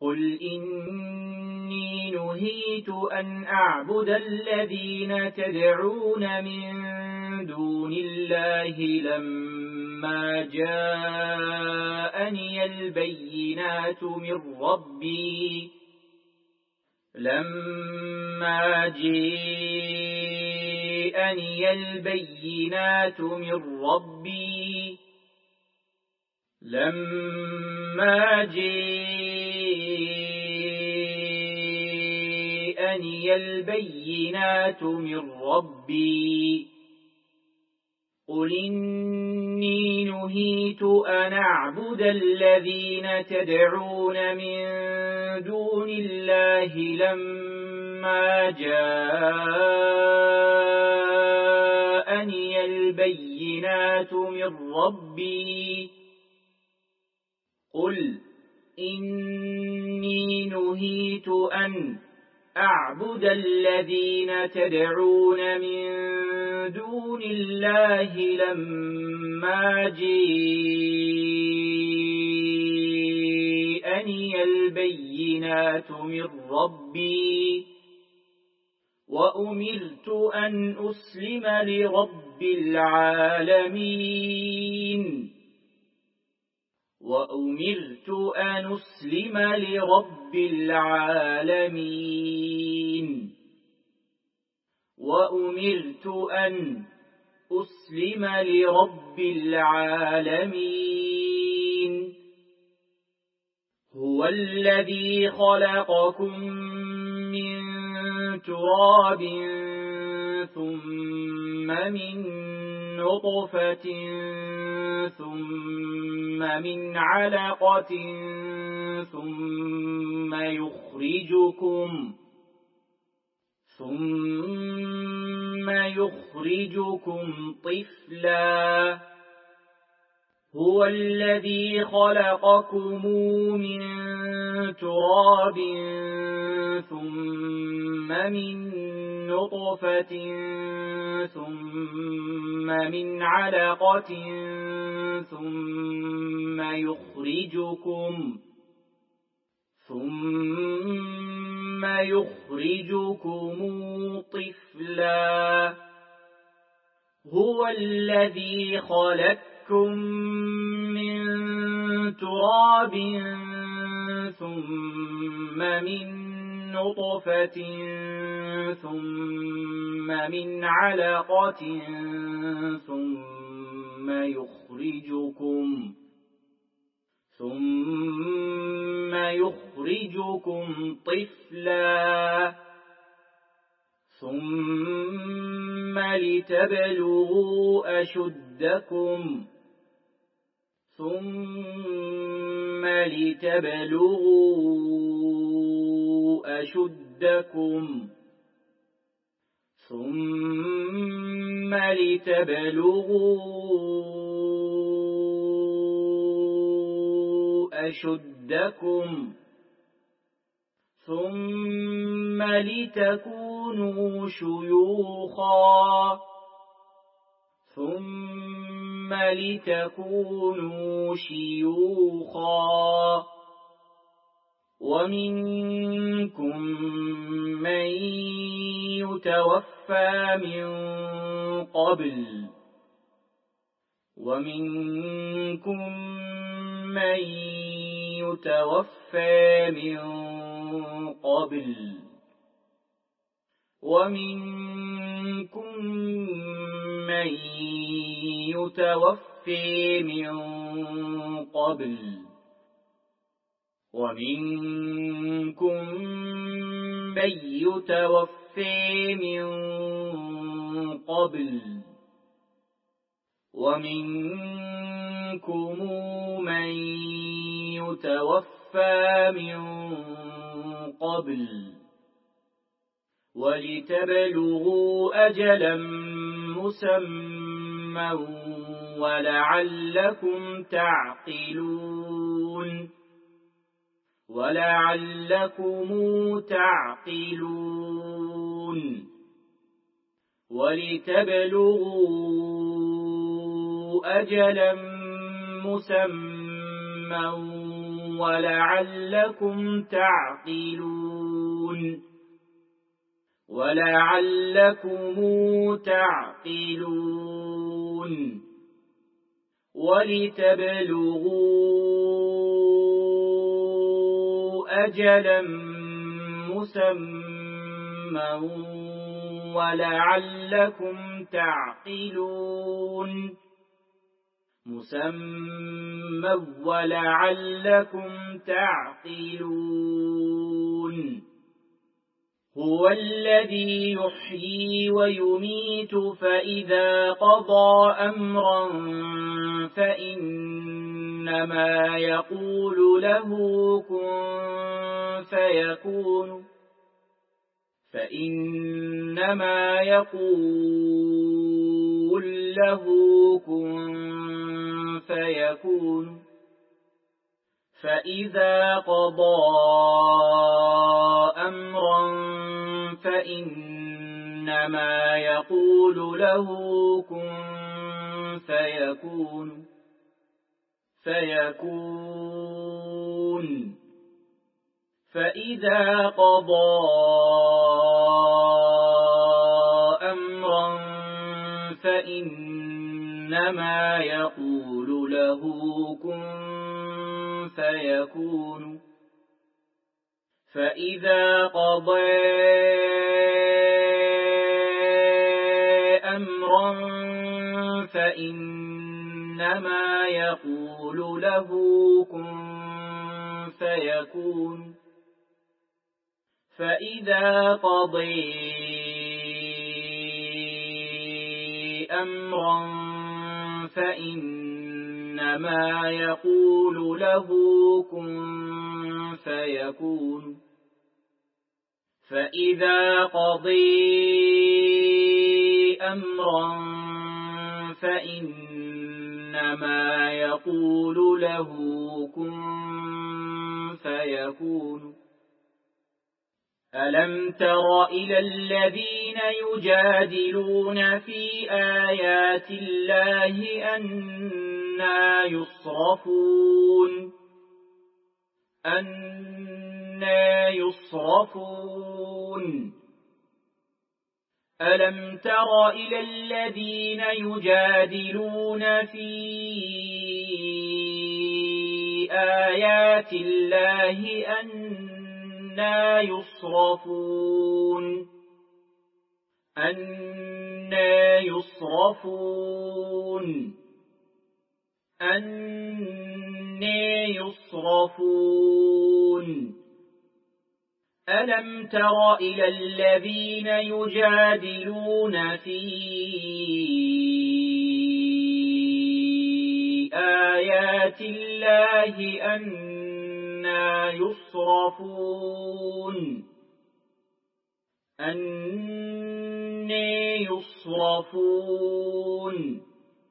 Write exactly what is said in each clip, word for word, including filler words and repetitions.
قل إني نهيت أن أعبد الذين تدعون من دون الله لما جاءني البينات من ربي لما جاءني البينات من ربي لما جاءني البينات من ربي قل إني نهيت أن أعبد الذين تدعون من دون الله لما جاءني البينات من ربي قل إني نهيت أن أعبد الذين تدعون من دون الله لما جاءني البينات من ربي وأمرت أن أسلم لرب العالمين وأمرت أن أسلم لرب العالمين وأمرت أن أسلم لرب العالمين هو الذي خلقكم من تراب ثم من نطفة ثم من علقة ثم يخرجكم ثم يخرجكم طفلا هو الذي خلقكم من تراب ثم من نطفة ثم من علقة ثم يخرجكم ثم يخرجكم طفلا هو الذي خلقكم من تراب ثم من نطفة ثم من علقة ثم يخرجكم ثم يخرجكم طفلا ثم لتبلغوا أشدكم ثم لتبلغوا أشدكم ثم لتبلغوا أشدكم ثم لتكونوا شيوخا ثم لتكونوا شيوخا ومنكم من يتوفى من قبل ومنكم من يتوفى من قبل ومنكم من يتوفى من قبل ومنكم من يتوفى من قبل ومنكم من يتوفى من قبل ولتبلغوا أجلا مسمى ولعلكم تعقلون ولعلكم تعقلون ولتبلغوا أجلا مسمى ولعلكم تعقلون ولعلكم تعقلون ولتبلغوا أجلا مسمى ولعلكم تعقلون مسمى ولعلكم تعقلون هو الذي يحيي ويميت فإذا قضى أمرا فإنما يقول له كن فيكون فإنما يقول له كن فيكون فإذا قضى أمرا فإنما يقول له كن فيكون فيكون فإذا قضى أمرا فإنما يقول له كن فيكون فإذا قضى أمرا فإنما يقول له كن فيكون فإذا قضى أمرا فإنما يقول له كن فيكون فإذا قضى أمرا فإنما يقول له كن فيكون ألم تر إلى الذين يجادلون في آيات الله أنى يصرفون أنى يصرفون ألم تر إلى الذين يجادلون في آيات الله أنى يصرفون أنى يصرفون أنى يصرفون ألم تر إلى الذين يجادلون في آيات الله أنى يصرفون أنى يصرفون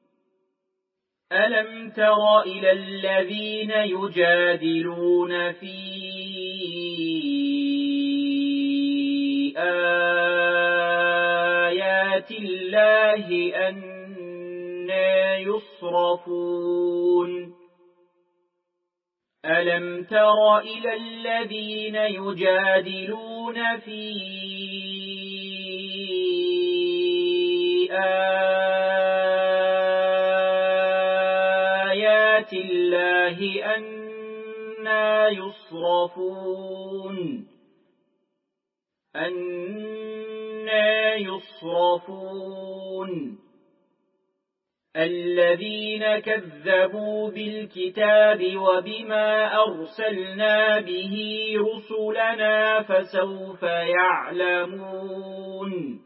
ألم تر إلى الذين يجادلون في آيات الله أنى يصرفون ألم تر إلى الذين يجادلون في آيات الله أنى يصرفون أنى يصرفون الذين كذبوا بالكتاب وبما أرسلنا به رسلنا فسوف يعلمون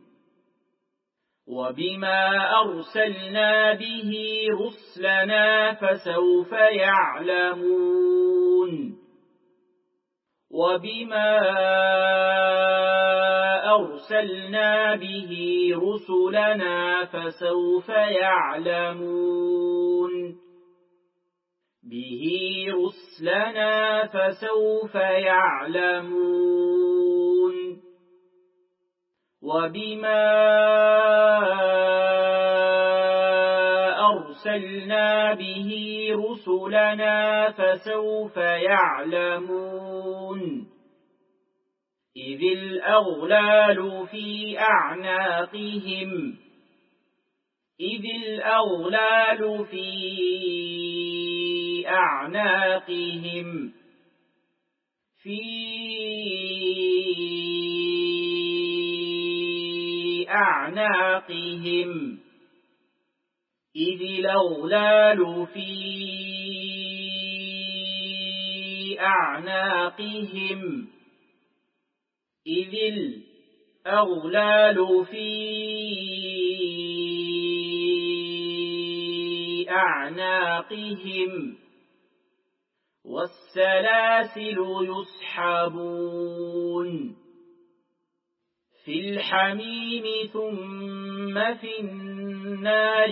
وبما أرسلنا به رسلنا فسوف يعلمون وبما أرسلنا به رسلنا فسوف يعلمون به رسلنا فسوف يعلمون وبما أرسلنا به رسلنا فسوف يعلمون إذ الأغلال في أعناقهم إذ الأغلال في أعناقهم في أعناقهم إذ الأغلال في أعناقهم إذ الأغلال في أعناقهم والسلاسل يسحبون في الحميم ثم في النار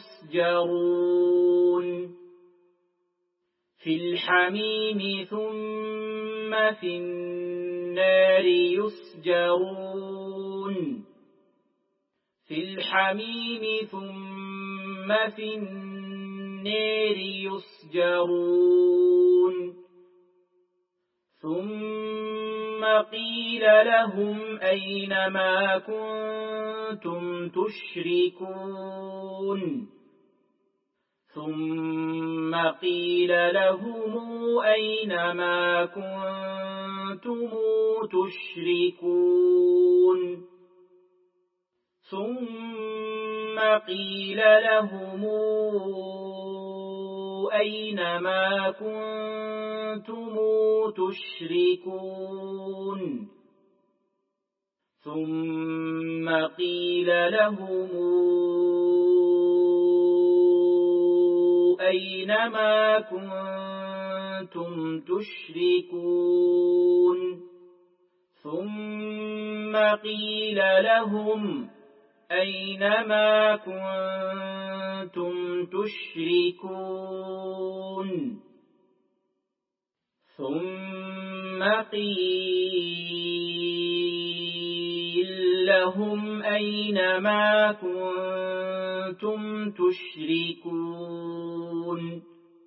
يسجرون في الحميم ثم في النار يسجرون في الحميم ثم في النار يسجرون ثم قيل لهم أين ما كنتم تشركون ثم قيل لهم أين ما كنتم تشركون ثم قيل لهم أين ما كنتم تشركون ثم قيل لهم أين ما كنتم تشركون ثم قيل لهم أين ما كنتم تشركون ثم قيل لهم أين ما كنتم تشركون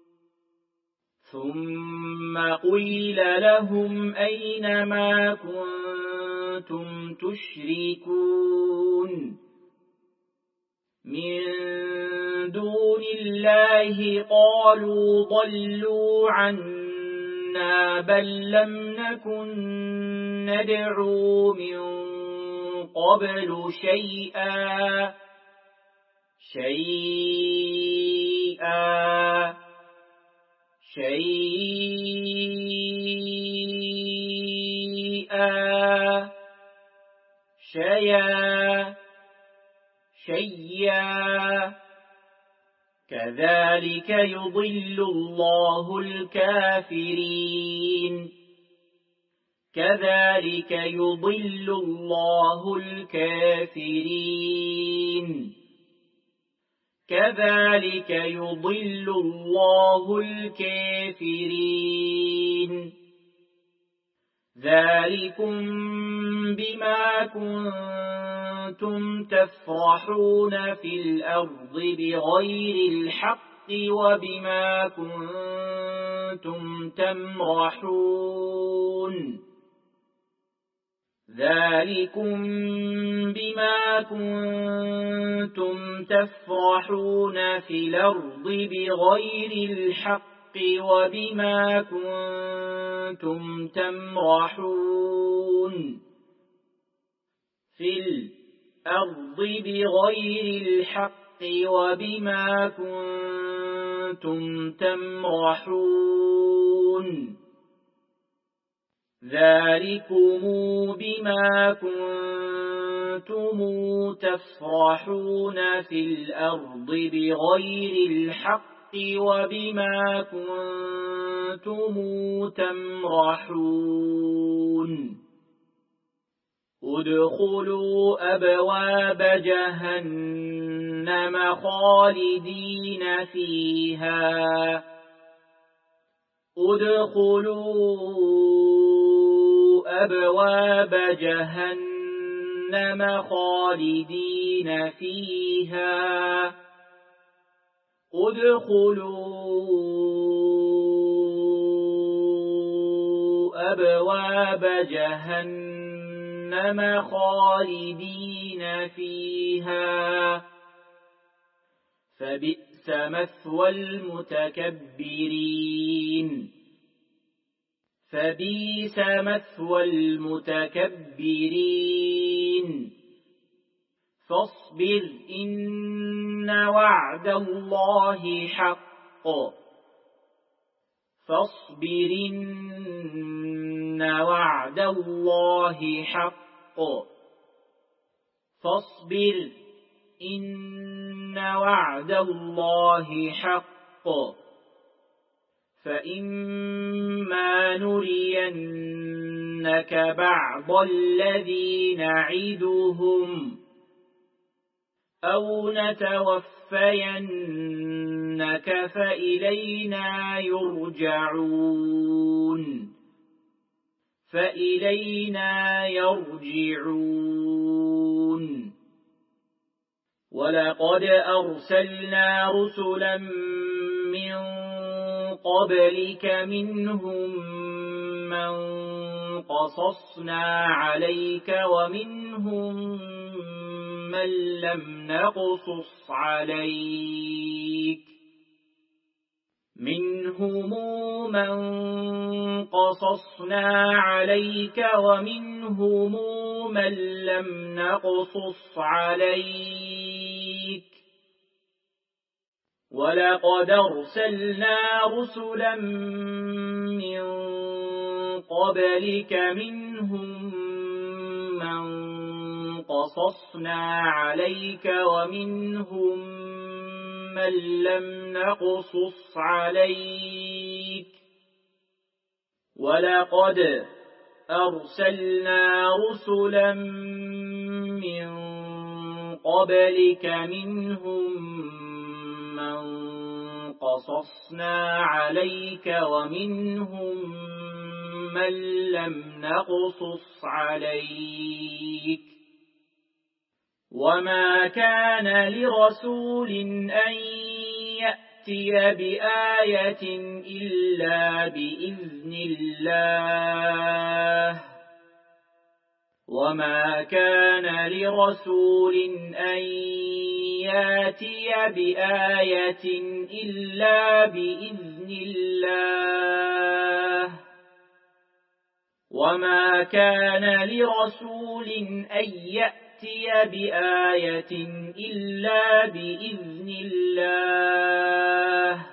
ثم قيل لهم أين ما كنتم تشركون من دون الله قالوا ضلوا عنا بل لم نكن ندعو من قبل شيئا شيئا شيئا شيئا شيئا كذلك يضل الله الكافرين كذلك يضل الله الكافرين كذلك يضل الله الكافرين ذلكم بما كنتم تفرحون في الأرض بغير الحق وبما كنتم تمرحون ذلكم بما كنتم تفرحون في الأرض بغير الحق وبما كنتم تمرحون في الأرض بغير الحق وبما كنتم تمرحون ذلكم بما كنتم تفرحون في الأرض بغير الحق وبما كنتم تمرحون ادخلوا أبواب جهنم خالدين فيها ادخلوا أبواب جهنم خالدين فيها ادخلوا أبواب جهنم خالدين فيها فبئس مثوى المتكبرين فبئس مثوى المتكبرين فاصبر إن وعد الله حق فاصبر إن وعد الله حق فاصبر إن وعد الله حق فإما نرينك بعض الذي نعدهم أو نتوفينك فإلينا يرجعون فإلينا يرجعون ولقد أرسلنا رسلا من قبلك منهم من قصصنا عليك ومنهم من لم نقصص عليك منهم من قصصنا عليك ومنهم من لم نقصص عليك ولقد أرسلنا رسلا من قبلك منهم من قصصنا عليك ومنهم من لم نقصص عليك ولقد أرسلنا رسلا من قبلك منهم من قصصنا عليك ومنهم من لم نقصص عليك وما كان لرسول أن يأتي بآية إلا بإذن الله وما كان لرسول أن يأتي بآية إلا بإذن الله وما كان لرسول أن يأتي بآية إلا بإذن الله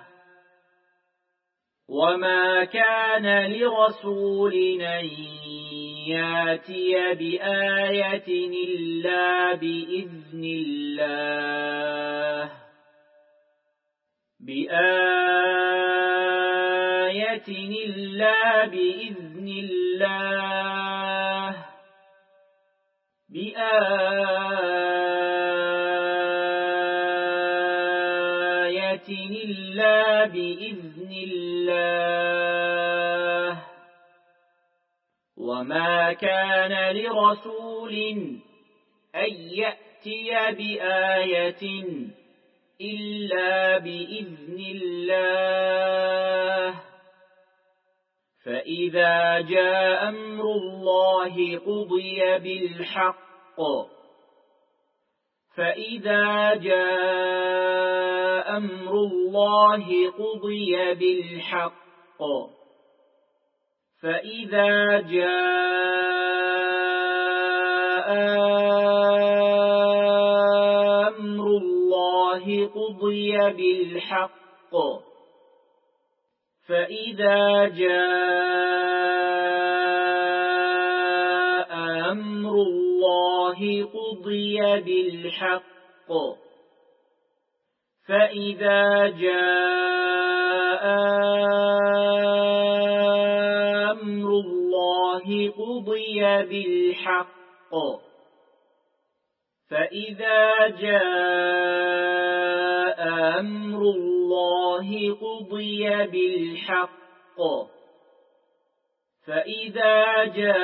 وما كان لرسول أن يأتي بآية إلا بإذن الله بآية إلا بإذن الله بآية إلا بإذن الله وما كان لرسول أن يأتي بآية إلا بإذن الله فإذا جاء أمر الله قضي بالحق فإذا جاء أمر الله قضي بالحق فإذا جاء أمر الله قضي بالحق فإذا جاء أمر الله قضي بالحق فإذا جاء أمر الله قضي بالحق فإذا جاء أمر الله قضي بالحق فإذا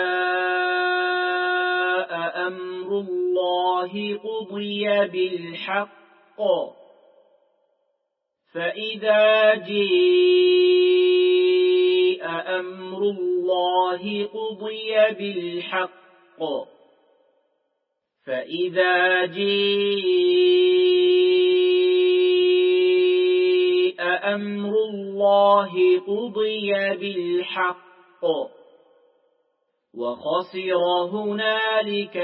جاء أمر الله قضي بالحق فإذا جاء أمر الله قضي بالحق فإذا جاء أمر الله قضي بالحق وخسر هنالك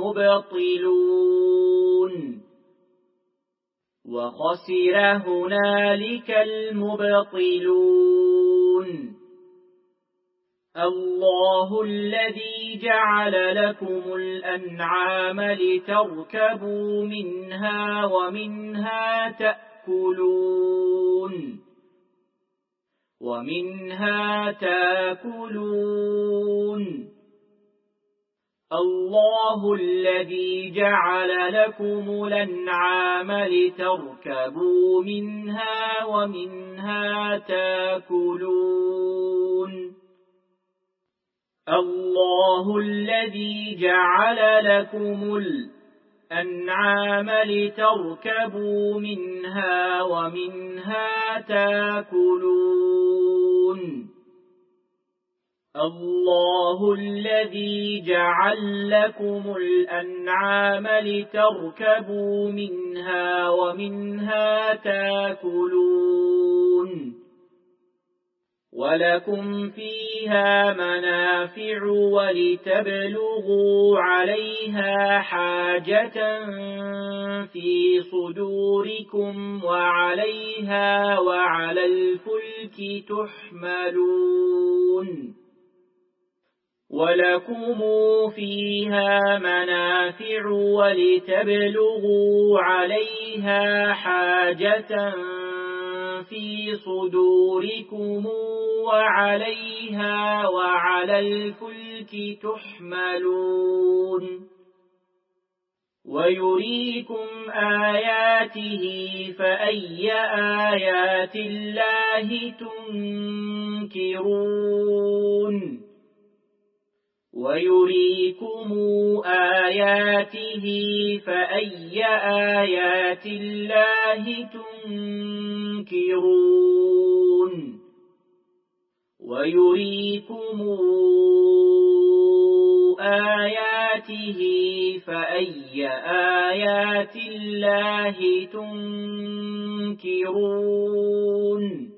المبطلون وخسر هنالك المبطلون الله الذي جعل لكم الأنعام لتركبوا منها ومنها تأكلون ومنها تأكلون الله الذي جعل لكم الأنعام لتركبوا منها ومنها تأكلون الله الذي جعل لكم الأنعام لتركبوا منها ومنها تأكلون الله الذي جعل لكم الأنعام لتركبوا منها ومنها تأكلون ولكم فيها منافع ولتبلغوا عليها حاجة في صدوركم وعليها وعلى الفلك تحملون ولكم فيها منافع ولتبلغوا عليها حاجة في صدوركم وعليها وعلى الفلك تحملون ويريكم آياته فأي آيات الله تنكرون ويريكم آياته فأي آيات الله تنكرون ويريكم آياته فأي آيات الله تنكرون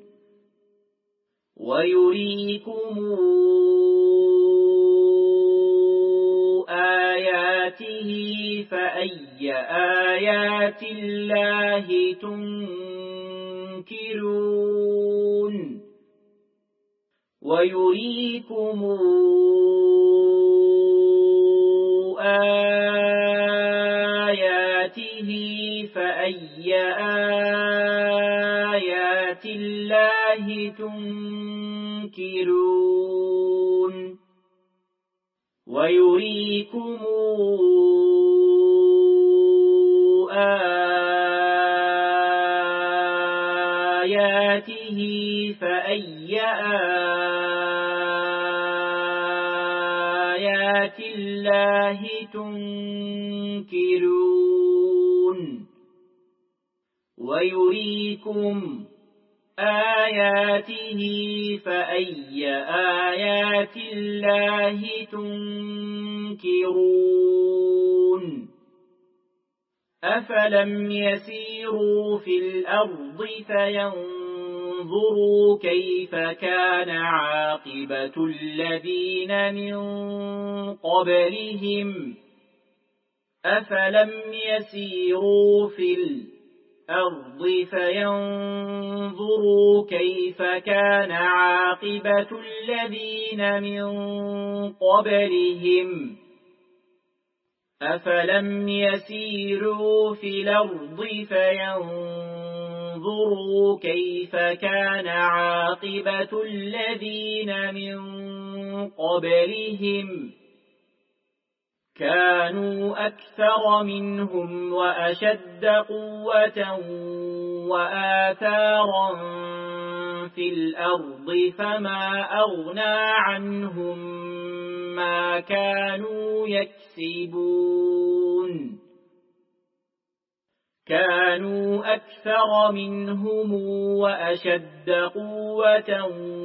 ويريكم آياته فأي آيات الله تنكرون ويريكم آياته فأي آيات الله تنكرون ويريكم آياته فأي آيات الله تنكرون ويريكم آياته فأي آيات الله تنكرون أفلم يسيروا في الأرض فينظروا كيف كان عاقبة الذين من قبلهم أفلم يسيروا في الأرض الأرض فينظروا كيف كان عاقبة الذين من قبلهم أفلم يسيروا في الأرض فينظروا كيف كان عاقبة الذين من قبلهم كانوا أكثر منهم وأشد قوة وآثارا في الأرض فما أغنى عنهم ما كانوا يكسبون كانوا أكثر منهم وأشد قوة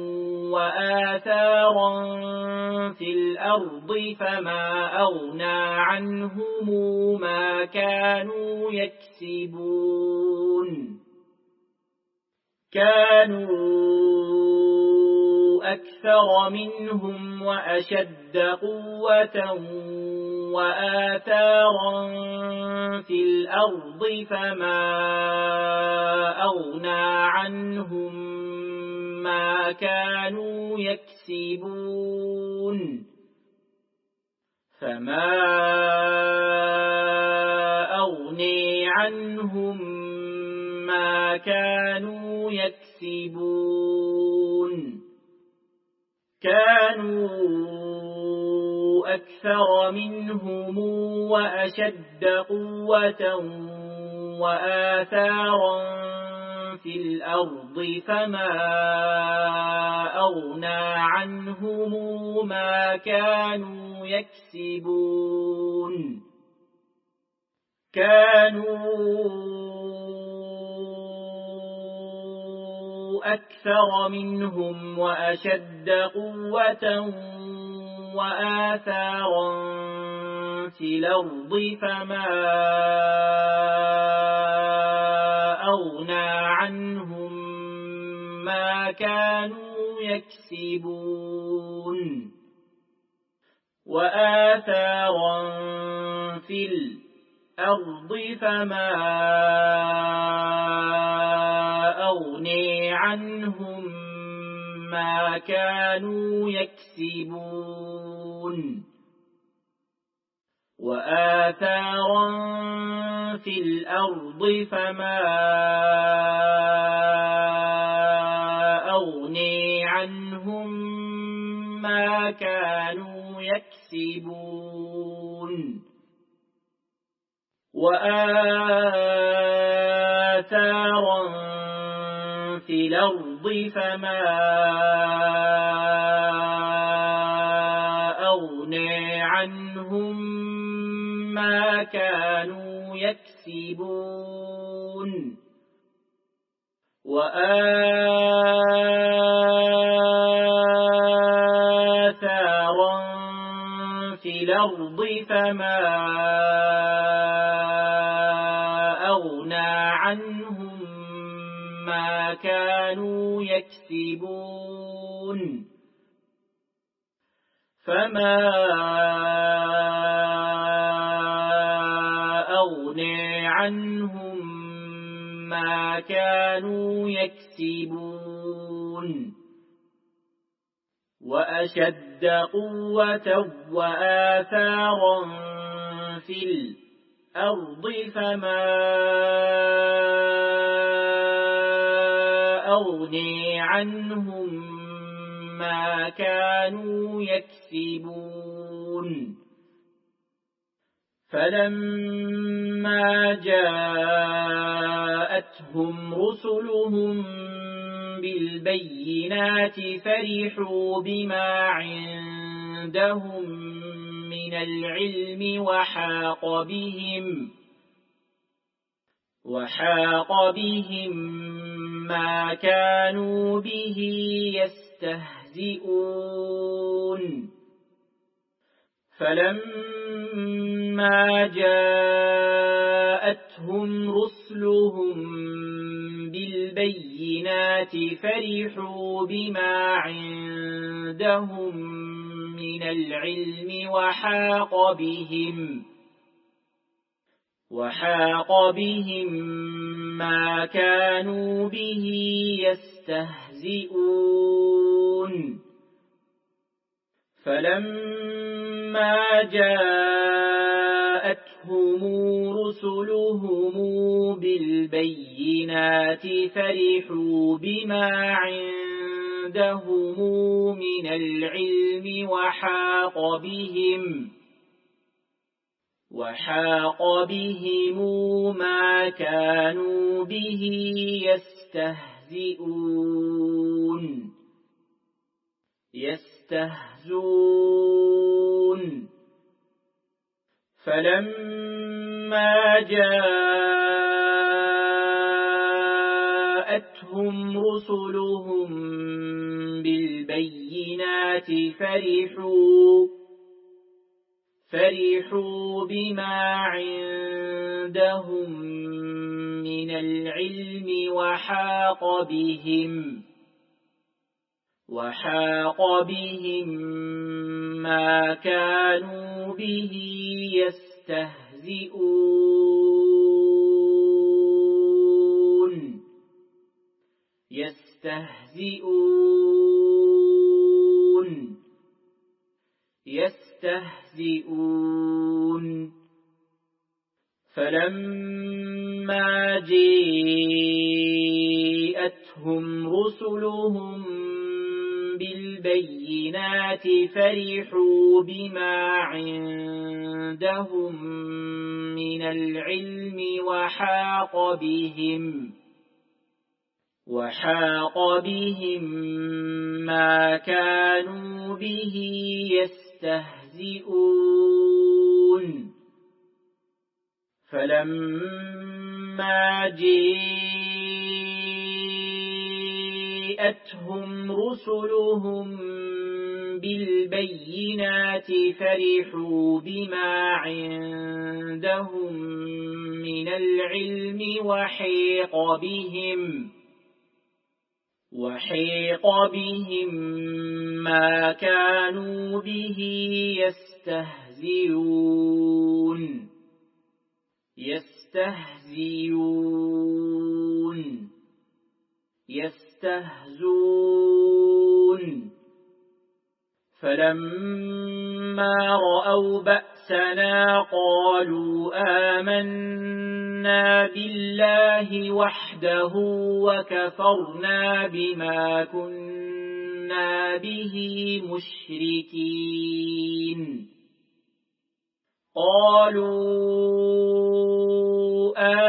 وآثارا في الأرض فما أغنى عنهم ما كانوا يكسبون كانوا أكثر منهم وأشد قوة وآثارا في الأرض فما أغنى عنهم ما كانوا يكسبون فما أغني عنهم ما كانوا يكسبون كانوا أكثر منهم وأشد قوة وآثارا في الأرض فما أغنى عنهم ما كانوا يكسبون كانوا أكثر منهم وأشد قوة وآثارا في الأرض فما أغنى عنهم ما كانوا يكسبون وآثارا في الأرض فما أغني عنهم ما كانوا يكسبون وآثارا في الأرض فما أغني عنهم ما كانوا يكسبون وآثارا في الأرض فما أغني عنهم ما كانوا يكسبون وآثارا في الأرض فما أغنى عنهم ما كانوا يكسبون فما أغني عنهم ما كانوا يكسبون وأشد قوة وآثارا في الأرض فما أغني عنهم ما كانوا يكسبون فلما جاءتهم رسلهم بالبينات فرحوا بما عندهم من العلم وحاق بهم وحاق بهم ما كانوا به يستهزئون فلما جاءتهم رسلهم بالبينات فرحوا بما عندهم من العلم وحاق بهم وحاق بهم ما كانوا به يستهزئون فلما جاءتهم رسلهم بالبينات فرحوا بما عندهم من العلم وحاق بهم وحاق بهم ما كانوا به يستهزئون يستهزون فلما جاء رسلهم بالبينات فرحوا فرحوا بما عندهم من العلم وحاق بهم وحاق بهم ما كانوا به يستهزئون يستهزئون يستهزئون فلما جاءتهم رسلهم بالبينات فرحوا بما عندهم من العلم وحاق بهم وحاق بهم ما كانوا به يستهزئون فلما جاءتهم رسلهم بالبينات فرحوا بما عندهم من العلم وحيق بهم وحيق بهم ما كانوا به يستهزئون يستهزئون يستهزئون فلما رأوا بأسنا قالوا آمنا بالله وحده وكفرنا بما كنا به مشركين قالوا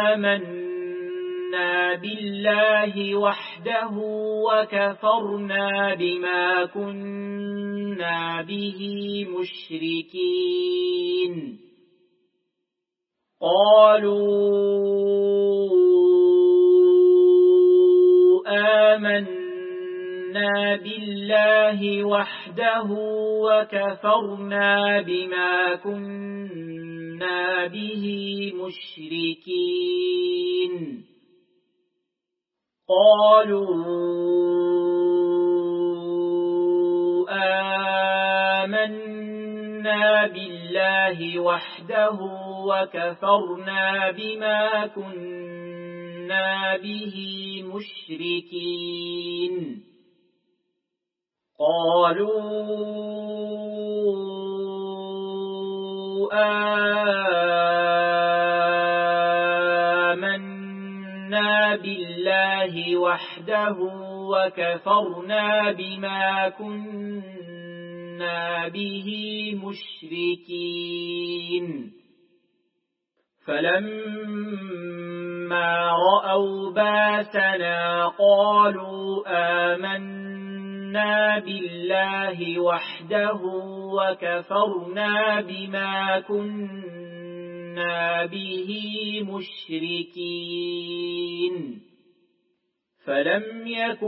آمنا بالله وحده وكفرنا بما كنا به مشركين قالوا آمنا بالله وحده وكفرنا بما كنا به مشركين قالوا آمنا بالله وحده وكفرنا بما كنا به مشركين قالوا آمنا بالله وحده وكفرنا بما كنا به مشركين فلما رأوا باسنا قالوا آمنا بالله وحده وكفرنا بما كنا به مشركين فلم يك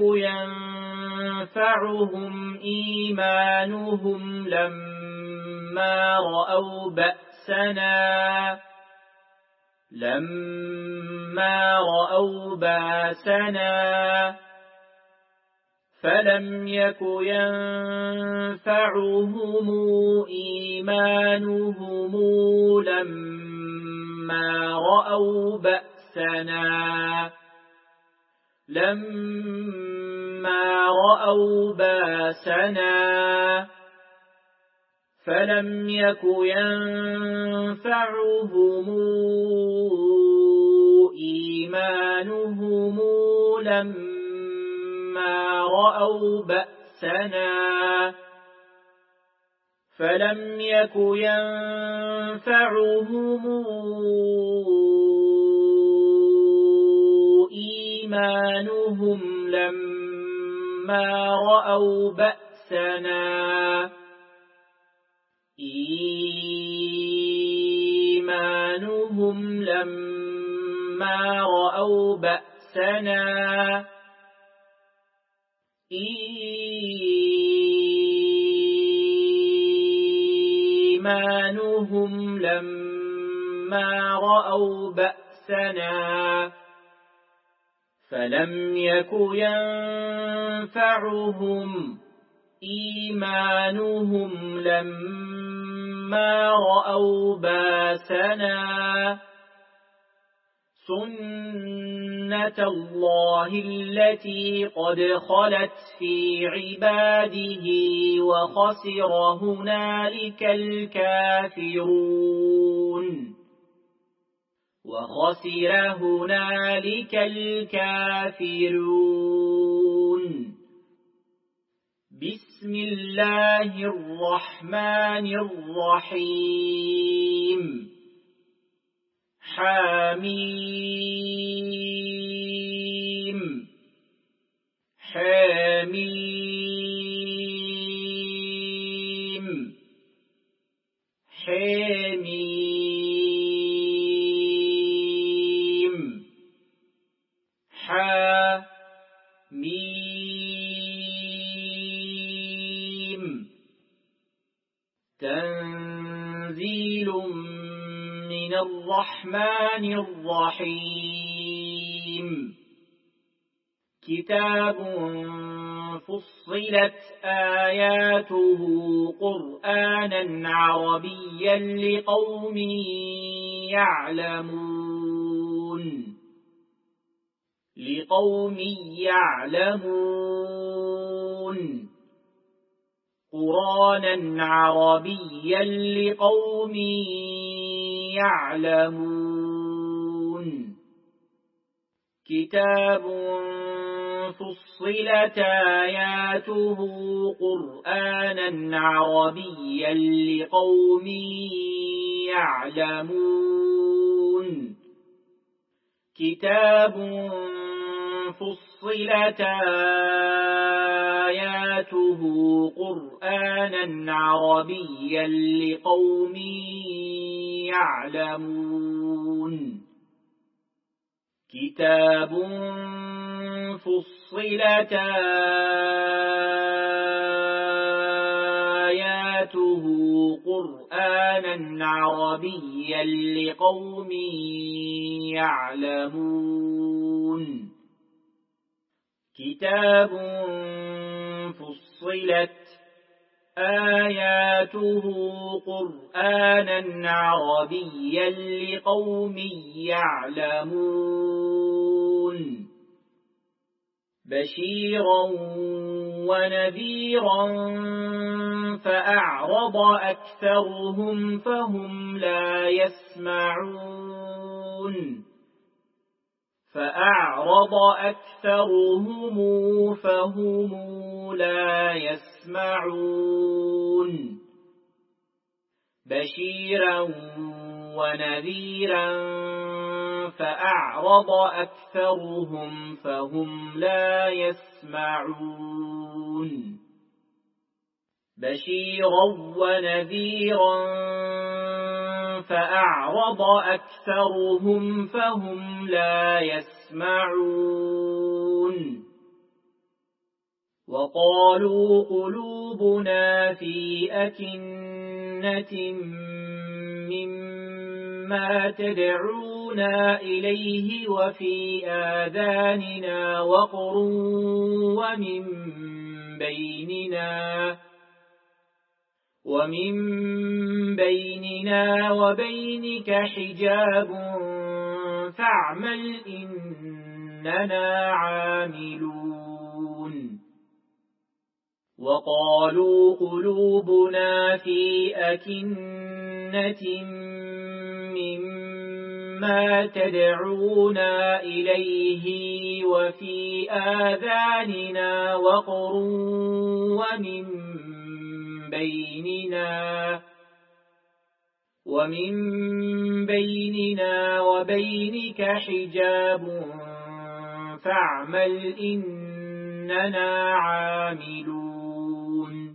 ينفعهم إيمانهم لما رأوا بأسنا لما رأوا باسنا فلم يك ينفعهم إيمانهم لما رأوا بأسنا لما رأوا باسنا فلم يك ينفعهم إيمانهم لما رأوا بأسنا فلم يك ينفعهم إيمانهم لما رأوا بأسنا إيمانهم لما رأوا بأسنا إيمانهم لما رأوا بأسنا فلم يك ينفعهم إيمانهم لما رأوا بأسنا سنة الله التي قد خلت في عباده وخسر هنالك الكافرون وخسر هنالك الكافرون بسم الله الرحمن الرحيم حميم حميم حميم حميم تنزيل من الرحمن الرحيم كتاب فصلت آياته قرآنا عربيا لقوم يعلمون لقوم يعلمون قرآنا عربيا لقوم يعلمون كتاب فصلت آياته قرآنا عربيا لقوم يعلمون كتاب فصلت آياته قرآنا عربيا لقوم يعلمون كتاب فصلت آياته قرآنا عربيا لقوم يعلمون كتاب فصلت آياته قرآنا عربيا لقوم يعلمون بشيرا ونذيرا فأعرض أكثرهم فهم لا يسمعون فأعرض أكثرهم فهم لا يسمعون بشيرا ونذيرا فأعرض أكثرهم فهم لا يسمعون بشيرا ونذيرا فأعرض أكثرهم فهم لا يسمعون وقالوا قلوبنا في أكنة مما تدعونا إليه وفي آذاننا وقر ومن بيننا ومن بيننا وبينك حجاب فاعمل إننا عاملون وقالوا قلوبنا في أكنة مما تدعونا إليه وفي آذاننا وقر ومن بيننا ومن بيننا وبينك حجاب فاعمل إننا عاملون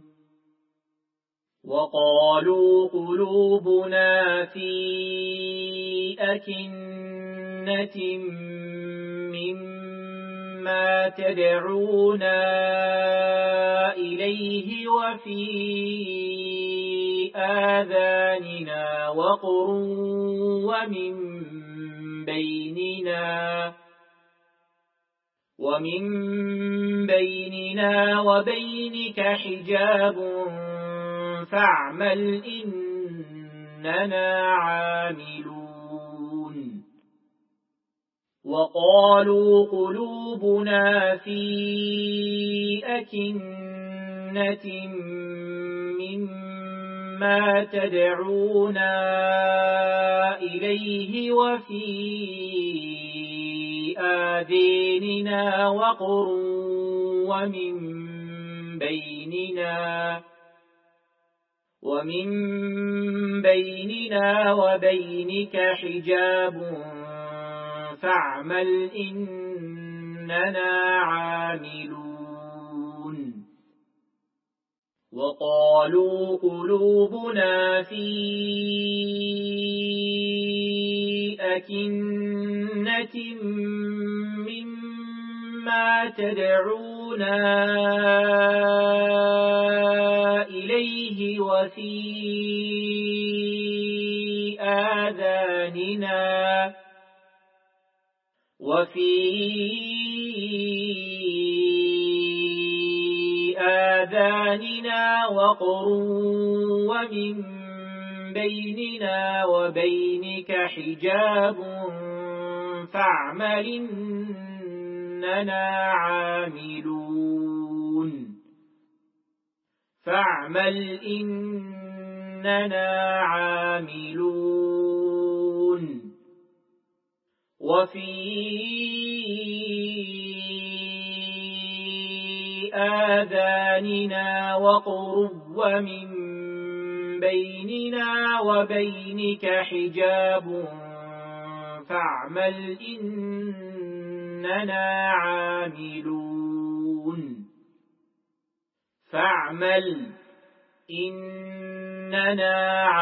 وقالوا قلوبنا في أكنة مما مما تدعونا إليه وفي آذاننا وقر ومن بيننا ومن بيننا وبينك حجاب فاعمل إننا عاملون. وقالوا قلوبنا في أكنة مما تدعونا إليه وفي آذاننا وقر ومن بيننا ومن بيننا وبينك حجاب فاعمل إننا عاملون. وقالوا قلوبنا في أكنة مما تدعونا إليه وفي آذاننا وفي آذاننا وقر ومن بيننا وبينك حجاب فاعمل إننا عاملون فاعمل إننا عاملون. وفي آذاننا وقر ومن بيننا وبينك حجاب فاعمل إننا عاملون فاعمل إننا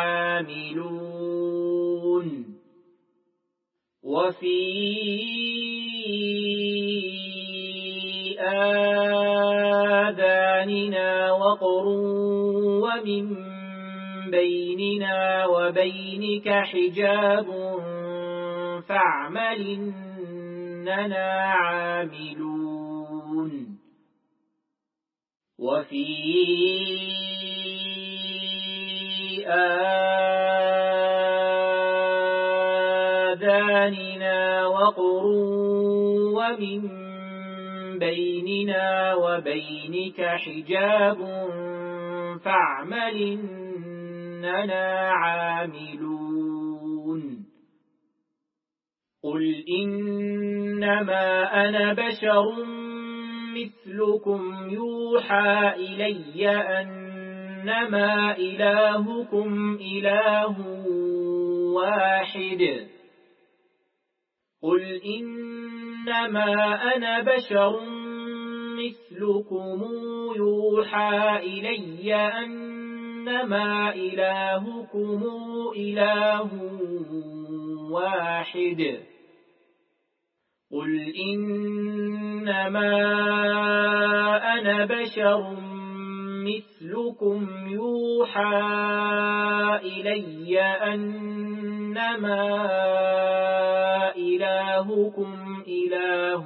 عاملون. وفي آذاننا وقر ومن بيننا وبينك حجاب فاعمل إننا عاملون. وفي آذاننا وقر ومن بيننا وبينك حجاب فاعمل إننا عاملون. قل إنما أنا بشر مثلكم يوحى إلي أنما إلهكم إله واحد قل إنما أنا بشر مثلكم يوحى إلي أنما إلهكم إله واحد قل إنما أنا بشر مثلكم يوحى إلي أنما إلهكم إله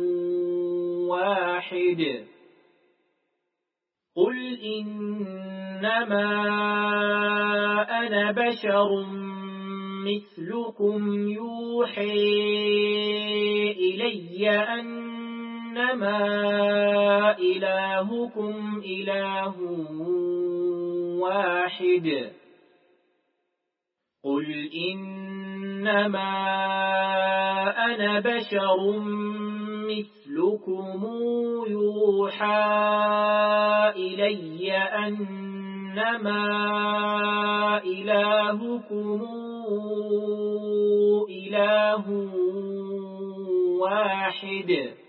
واحد قل إنما أنا بشر مثلكم يوحى إلي أنما إلهكم إله واحد قل إنما أنا بشر مثلكم يوحى إلي أنما إلهكم إله واحد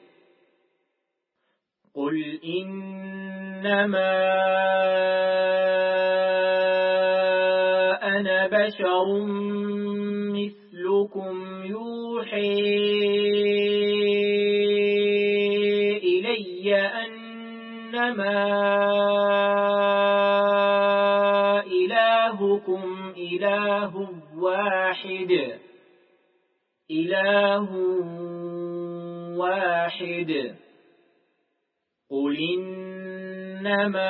قل إنما أنا بشر مثلكم يوحى إنما إلهكم إله واحد إله واحد قل إنما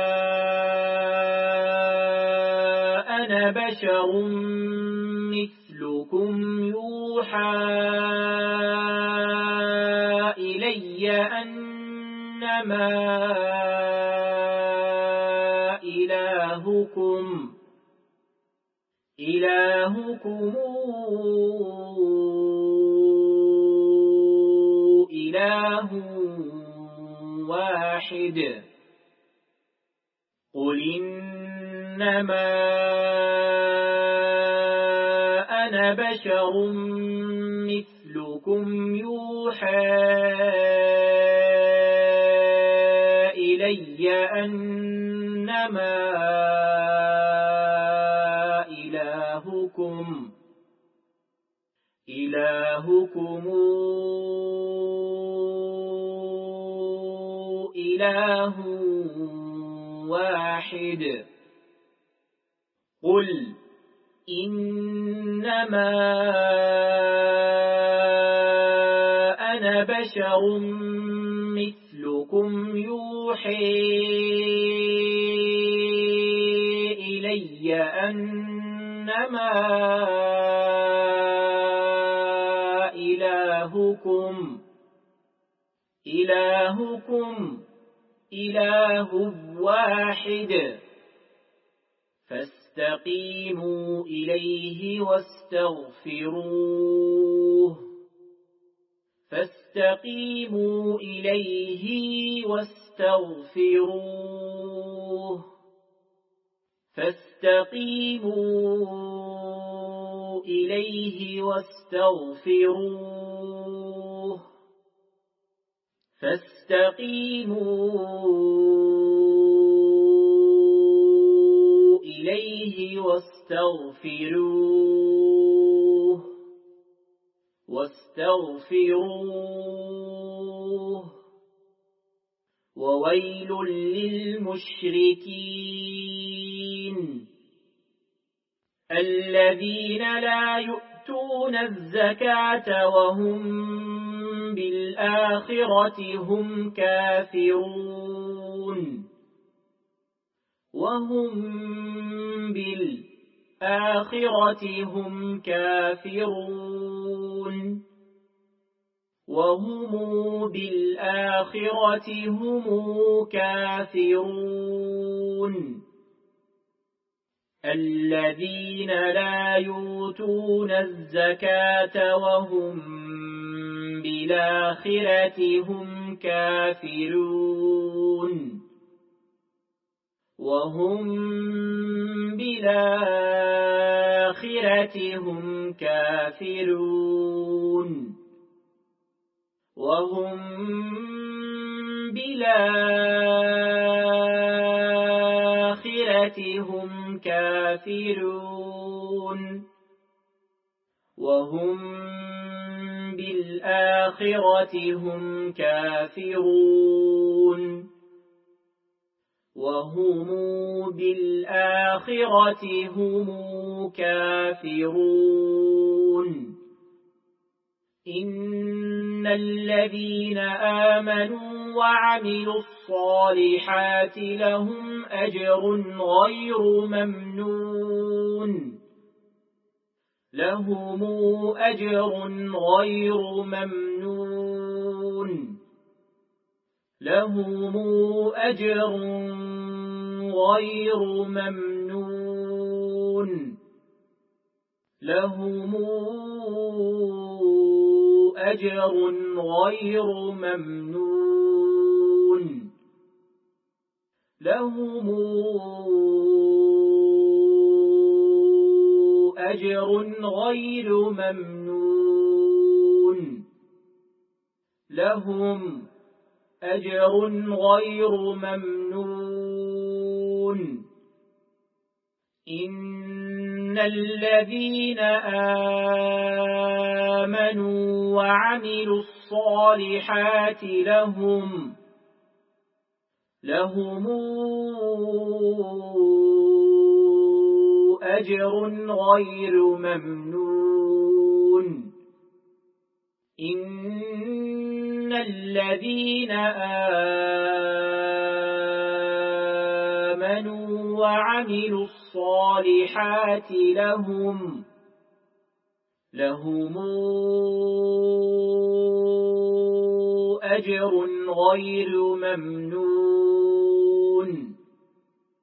أنا بشر مثلكم يوحى إلي أنما إلهكم إلهكم إله واحد قل إنما أنا بشر مثلكم يوحى إلي أنما إلهكم إلهكم إله واحد قل إنما أنا بشر مثلكم يوحي إلي أنما إلهكم إلهكم إله واحد فاستقيموا إليه واستغفروه فاستقيموا إليه واستغفروه فاستقيموا إليه واستغفروه فاستقيموا إليه واستغفروه واستغفروه وويل للمشركين الذين لا يؤتون الزكاة وهم بالآخرة هم كافرون وهم بالآخرة هم كافرون وهم بالآخرة هم كافرون الذين لا يؤتون الزكاة وهم بالآخرة هم كافرون وهم بالآخرة هم كافرون وهم بالآخرة هم كافرون وهم بالآخرة هم كافرون وهم بالآخرة هم كافرون إن الذين آمنوا وعملوا الصالحات لهم أجر غير ممنون لهم أجر غير ممنون لهم أجر غير ممنون لهم أجر غير ممنون لهم أجر غير ممنون لهم أجر غير ممنون إن الذين آمنوا وعملوا الصالحات لهم لهم أجر غير ممنون إن الذين آمنوا وعملوا الصالحات لهم لهم أجر غير ممنون